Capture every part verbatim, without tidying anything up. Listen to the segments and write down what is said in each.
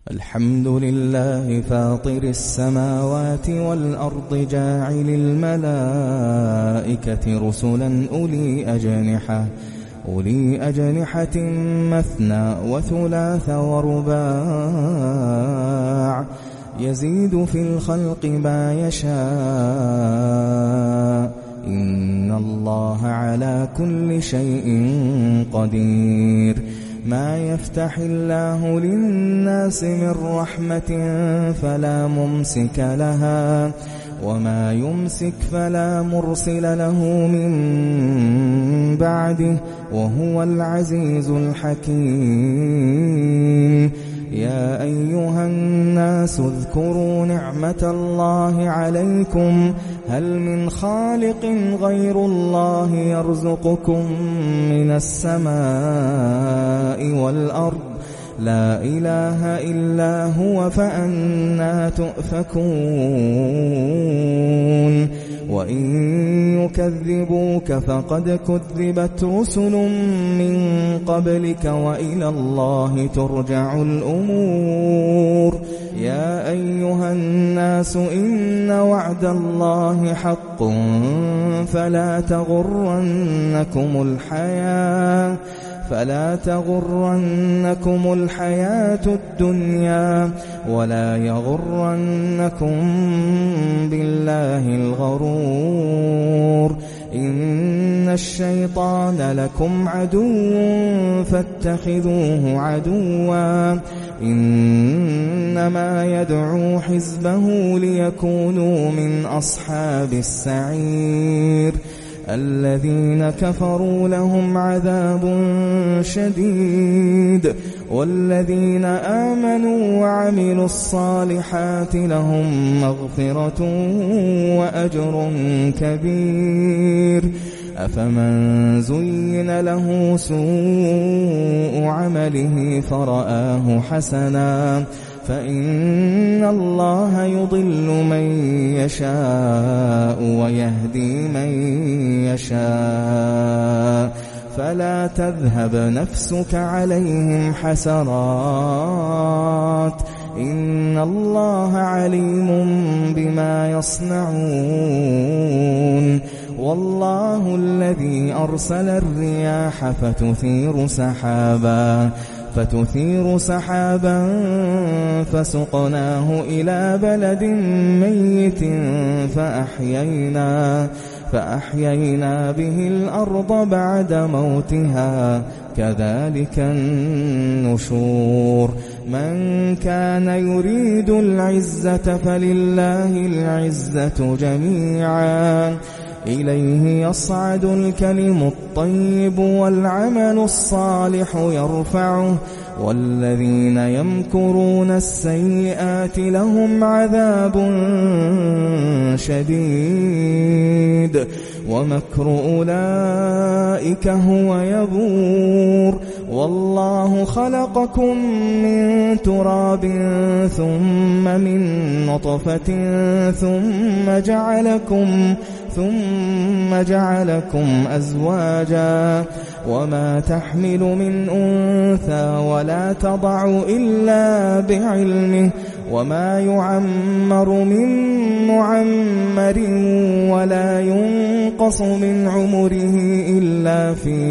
الحمد لله فاطر السماوات والأرض جاعل الملائكة رسلا أولي أجنحة أولي أجنحة مثنى وثلاث ورباع يزيد في الخلق ما يشاء إن الله على كل شيء قدير. ما يفتح الله للناس من رحمة فلا ممسك لها وما يمسك فلا مرسل له من بعده وهو العزيز الحكيم. يا أيها الناس اذكروا نعمة الله عليكم هل من خالق غير الله يرزقكم من السماء والأرض لا إله إلا هو فأنى تؤفكون. وإن يكذبوك فقد كذبت رسل من قبلك وإلى الله ترجع الأمور. يا أيها الناس إن وعد الله حق فلا تغرنكم الحياة فلا تغرنكم الحياة الدنيا ولا يغرنكم بالله الغرور. إن الشيطان لكم عدو فاتخذوه عدوا إنما يدعو حزبه ليكونوا من أصحاب السعير. الذين كفروا لهم عذاب شديد والذين آمنوا وعملوا الصالحات لهم مغفرة وأجر كبير. أفمن زين له سوء عمله فرآه حسنا فإن الله يضل من يشاء ويهدي من يشاء فلا تذهب نفسك عليهم حسرات إن الله عليم بما يصنعون. والله الذي أرسل الرياح فتثير سحابا فتثير سحابا فسقناه إلى بلد ميت فأحيينا فأحيينا به الأرض بعد موتها كذلك النشور. من كان يريد العزة فلله العزة جميعا إليه يصعد الكلم الطيب والعمل الصالح يرفعه والذين يمكرون السيئات لهم عذاب شديد ومكر أولئك هو يبور. والله خلقكم من تراب ثم من نطفة ثم جعلكم ثم جعلكم أزواجا وما تحمل من أنثى ولا تضع إلا بعلمه وما يعمر من معمر ولا ينقص من عمره إلا في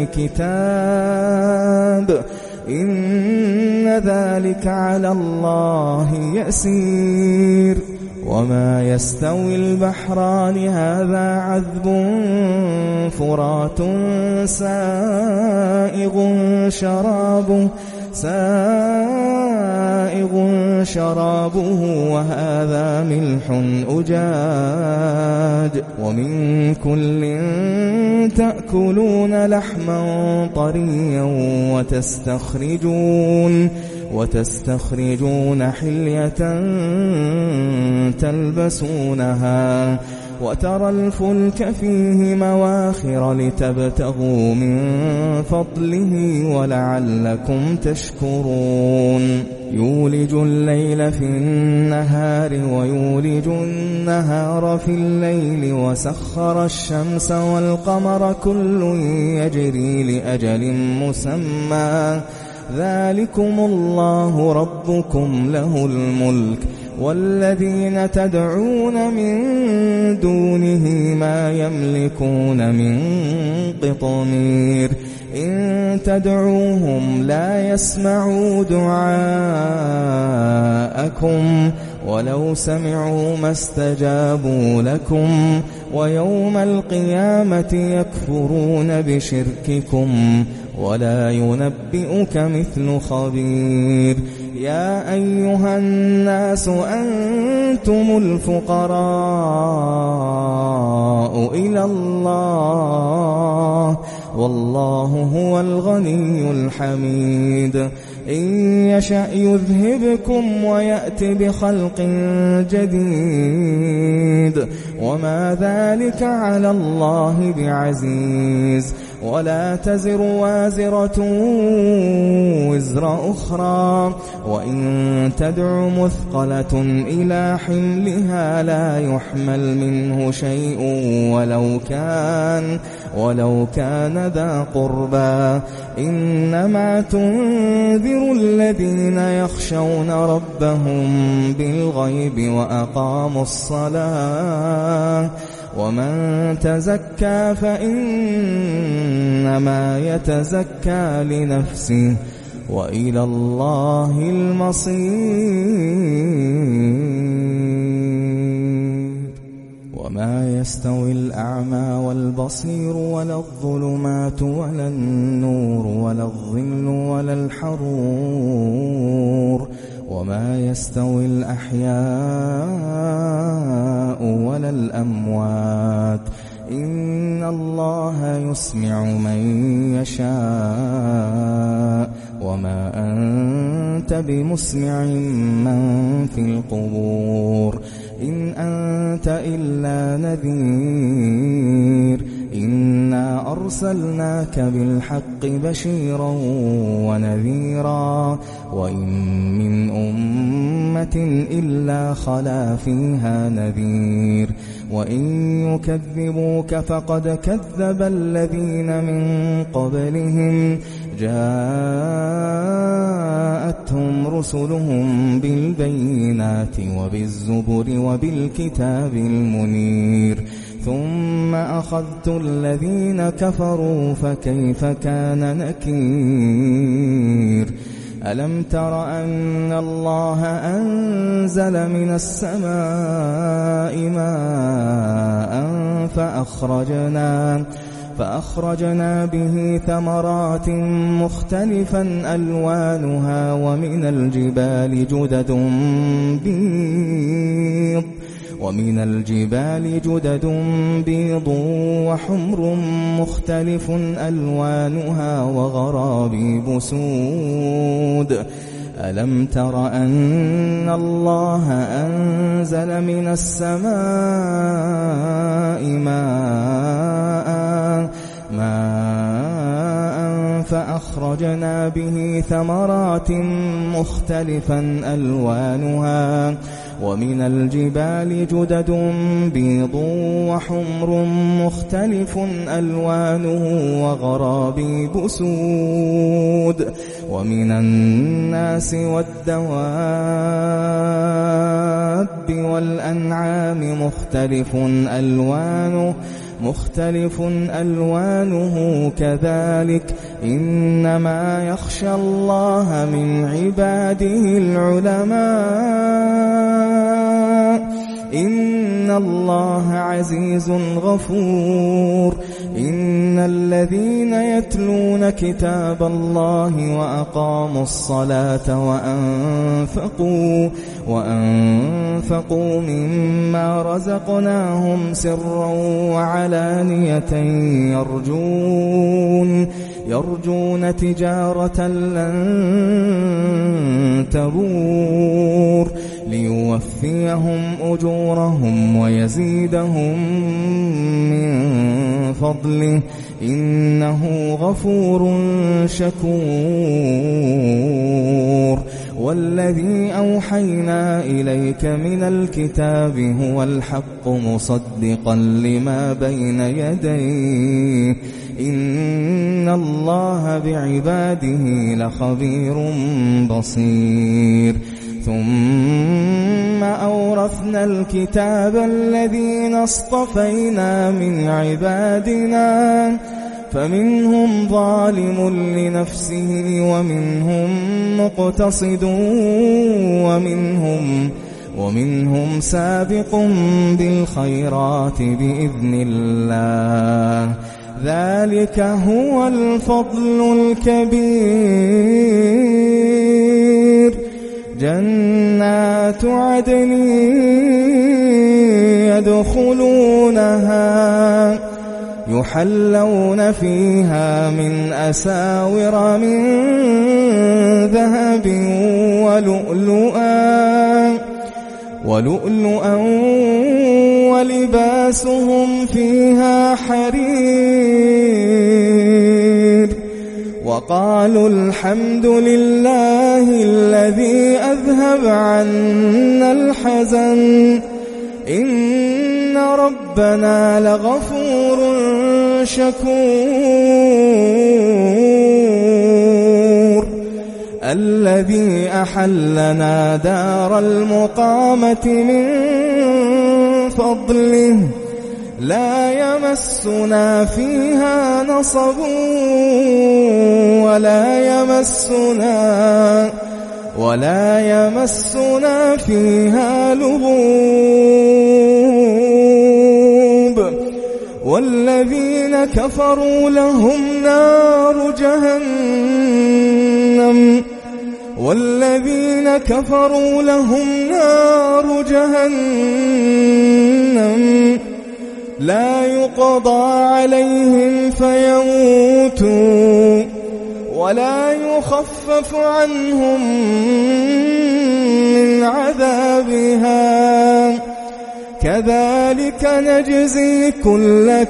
كتاب إن ذلك على الله يسير. وما يستوي البحران هذا عذب فرات سائغ شرابه سائغ شرابه وهذا ملح أجاج ومن كل تأكلون لحما طريا وتستخرجون وتستخرجون حلية تلبسونها وترى الفلك فيه مواخر لتبتغوا من فضله ولعلكم تشكرون. يولج الليل في النهار ويولج النهار في الليل وسخر الشمس والقمر كل يجري لأجل مسمى ذلكم الله ربكم له الملك والذين تدعون من دونه ما يملكون من قطمير إن تدعوهم لا يسمعوا دعاءكم ولو سمعوا ما استجابوا لكم ويوم القيامة يكفرون بشرككم ولا ينبئك مثل خبير يا أيها الناس أنتم الفقراء إلى الله والله هو الغني الحميد إن يشأ يذهبكم ويأت بخلق جديد وما ذلك على الله بعزيز ولا تزر وازرة وزر أخرى وإن تدع مثقلة إلى حملها لا يحمل منه شيء ولو كان ولو كان ذا قربى إنما تنذر الذين يخشون ربهم بالغيب وأقاموا الصلاة ومن تزكى فإنما يتزكى لنفسه وإلى الله المصير وما يستوي الأعمى والبصير ولا الظلمات ولا النور ولا الظل ولا الحرور وما يستوي الأحياء ولا الأموات إن الله يسمع من يشاء وما أنت بمسمع من في القبور إن أنت إلا نذير إنا أرسلناك بالحق بشيرا ونذيرا وإن من أمة إلا خلا فيها نذير وإن يكذبوك فقد كذب الذين من قبلهم جاءتهم رسلهم بالبينات وبالزبر وبالكتاب المنير ثم أخذت الذين كفروا فكيف كان نكير ألم تر أن الله أنزل من السماء ماء فأخرجنا فأخرجنا به ثمرات مختلفا ألوانها ومن الجبال جدد بيض ومن الجبال جدد بيض وحمر مختلف ألوانها وغرابيب سود ألم تر أن الله أنزل من السماء ماء ماء فأخرجنا به ثمرات مختلفا ألوانها ومن الجبال جدد بيض وحمر مختلف ألوانه وغرابيب سود ومن الناس والدواب والأنعام مختلف ألوانه مختلف ألوانه كذلك إنما يخشى الله من عباده العلماء إن الله عزيز غفور إن الذين يتلون كتاب الله وأقاموا الصلاة وأنفقوا وأنفقوا مما رزقناهم سرا وعلانية يرجون يرجون تجارة لن تبور ليوفيهم أجورهم ويزيدهم من فضله إنه غفور شكور والذي أوحينا إليك من الكتاب هو الحق مصدقا لما بين يديه إن الله بعباده لخبير بصير. ثم أورثنا الكتاب الذين اصطفينا من عبادنا فمنهم ظالم لنفسه ومنهم مقتصد ومنهم ومنهم سابق بالخيرات بإذن الله. ذلك هو الفضل الكبير. جنات عدن يدخلونها يحلون فيها من أساور من ذهب ولؤلؤا ولؤلؤا ولباسهم فيها حرير. وقالوا الحمد لله الذي أذهب عنا الحزن إن ربنا لغفور شكور. الذي أحلنا دار المقامة من فضله لا يمسنا فيها نصب ولا يمسنا ولا يمسنا فيها لغوب. والذين كفروا لهم نار جهنم والذين كفروا لهم نار جهنم لا يقضى عليهم فيموتوا ولا يخفف عنهم من عذابها كذلك نجزي كل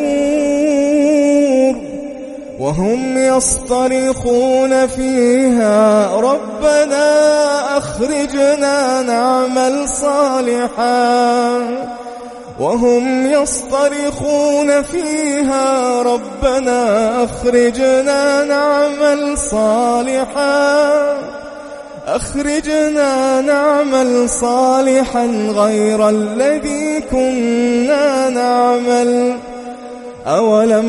كفور. وهم يصطرخون فيها ربنا أخرجنا نعمل صالحا وهم يصطرخون فيها ربنا أخرجنا نعمل صالحا أخرجنا نعمل صالحا غير الذي كنا نعمل أولم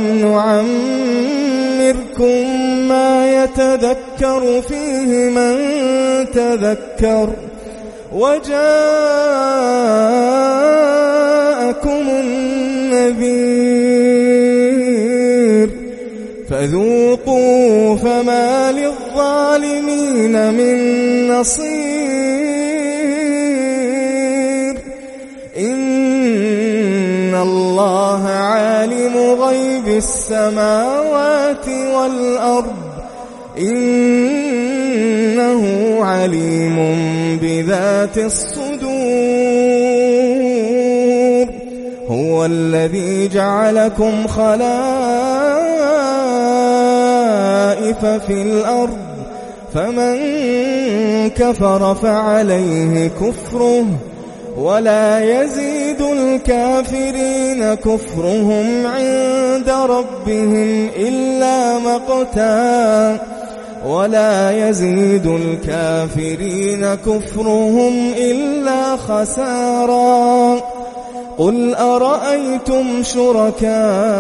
نعمركم ما يتذكر فيه من تذكر وجاءكم النذير فذوقوا فما للظالمين من نصير. إن الله عالم غيب السماوات والأرض إنه عليم بذات الصدور. هو الذي جعلكم خلائف في الأرض فمن كفر فعليه كفره ولا يزيد الكافرين كفرهم عند ربهم إلا مقتا ولا يزيد الكافرين كفرهم إلا خسارا. قل أرأيتم شركاءكم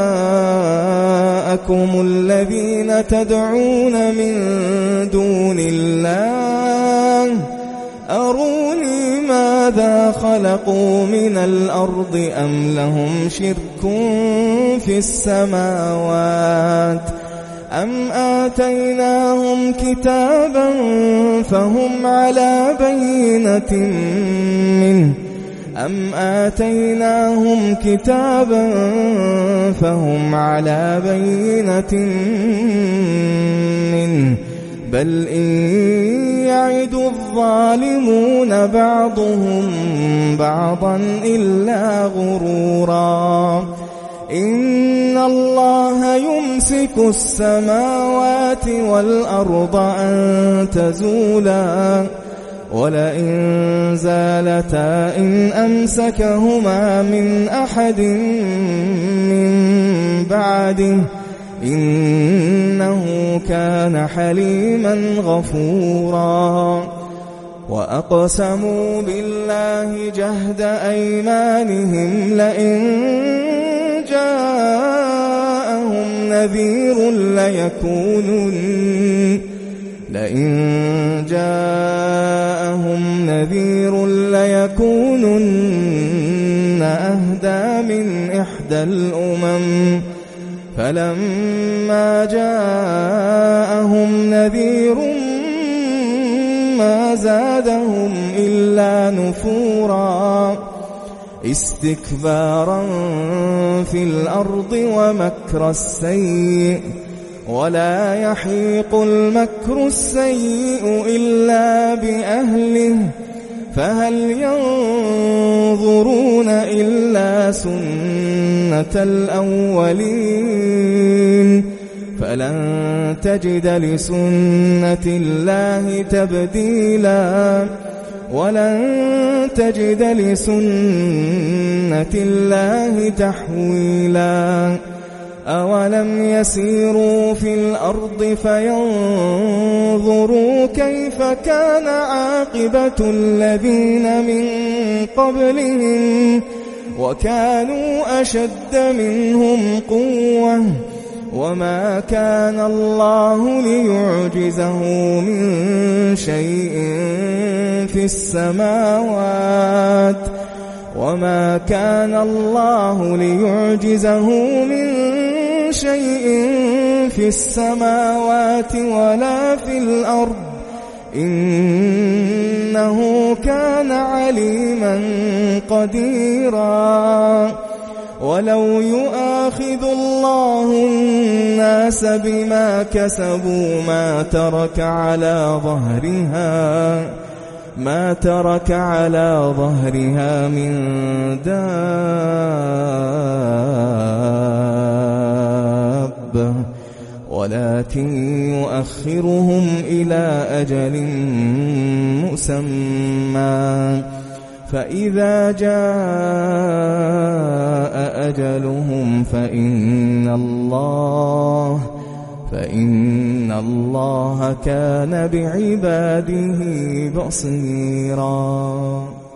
الذين تدعون من دون الله أروني ماذا خلقوا من الأرض أم لهم شرك في السماوات أم آتيناهم كتابا فهم على بينة منه أم آتيناهم كتابا فهم على بينة منه بل إن يعد الظالمون بعضهم بعضا إلا غرورا. إن الله يمسك السماوات والأرض أن تزولا ولئن زالتا إن أمسكهما من أحد من بعده إنه كان حليما غفورا وأقسموا بالله جهد أيمانهم لئن جاءهم نذير ليكونن لئن جاءهم نذير ليكونن أهدى من إحدى الأمم فلما جاءهم نذير ما زادهم إلا نفورا استكبارا في الأرض ومكر السيء ولا يحيق المكر السيء إلا بأهله فهل ينظرون إلا سنة الأولين فلن تجد لسنة الله تبديلا ولن تجد لسنة الله تحويلا أولم يسيروا في الأرض فينظروا كيف كان عاقبة الذين من قبلهم وكانوا أشد منهم قوة وما كان الله ليعجزه من شيء في السماوات وما كان الله ليعجزه من شيء في السماوات ولا في الأرض إنه كان عليما قديرا ولو يؤاخذ الله الناس بما كسبوا ما ترك على ظهرها ما ترك على ظهرها من دابة ولكن يؤخرهم إلى أجل مسمى فإذا جاء أجلهم فإن الله فإن الله كان بعباده بصيرا.